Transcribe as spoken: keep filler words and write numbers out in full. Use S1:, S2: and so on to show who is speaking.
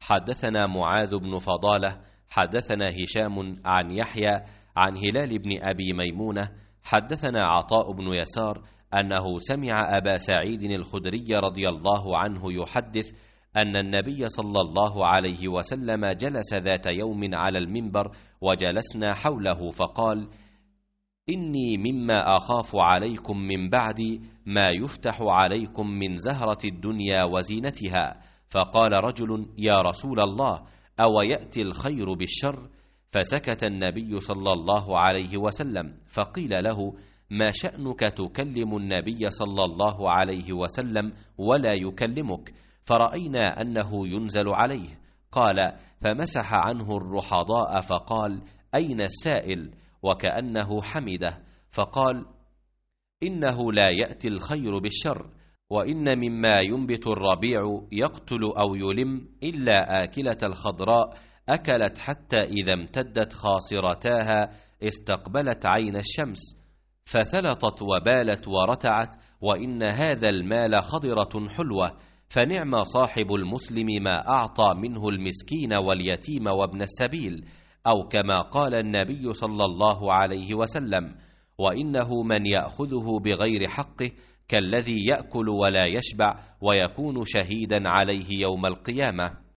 S1: حدثنا معاذ بن فضالة حدثنا هشام عن يحيى عن هلال بن أبي ميمونة حدثنا عطاء بن يسار أنه سمع أبا سعيد الخدري رضي الله عنه يحدث أن النبي صلى الله عليه وسلم جلس ذات يوم على المنبر وجلسنا حوله فقال: إني مما أخاف عليكم من بعدي ما يفتح عليكم من زهرة الدنيا وزينتها. فقال رجل: يا رسول الله، أو يأتي الخير بالشر؟ فسكت النبي صلى الله عليه وسلم، فقيل له: ما شأنك تكلم النبي صلى الله عليه وسلم ولا يكلمك؟ فرأينا أنه ينزل عليه. قال: فمسح عنه الرحضاء فقال: أين السائل؟ وكأنه حمده، فقال: إنه لا يأتي الخير بالشر، وإن مما ينبت الربيع يقتل أو يلم إلا آكلة الخضراء أكلت حتى إذا امتدت خاصرتاها استقبلت عين الشمس فثلطت وبالت ورتعت، وإن هذا المال خضرة حلوة، فنعم صاحب المسلم ما أعطى منه المسكين واليتيم وابن السبيل، أو كما قال النبي صلى الله عليه وسلم: وإنه من يأخذه بغير حقه كالذي يأكل ولا يشبع ويكون شهيدا عليه يوم القيامة.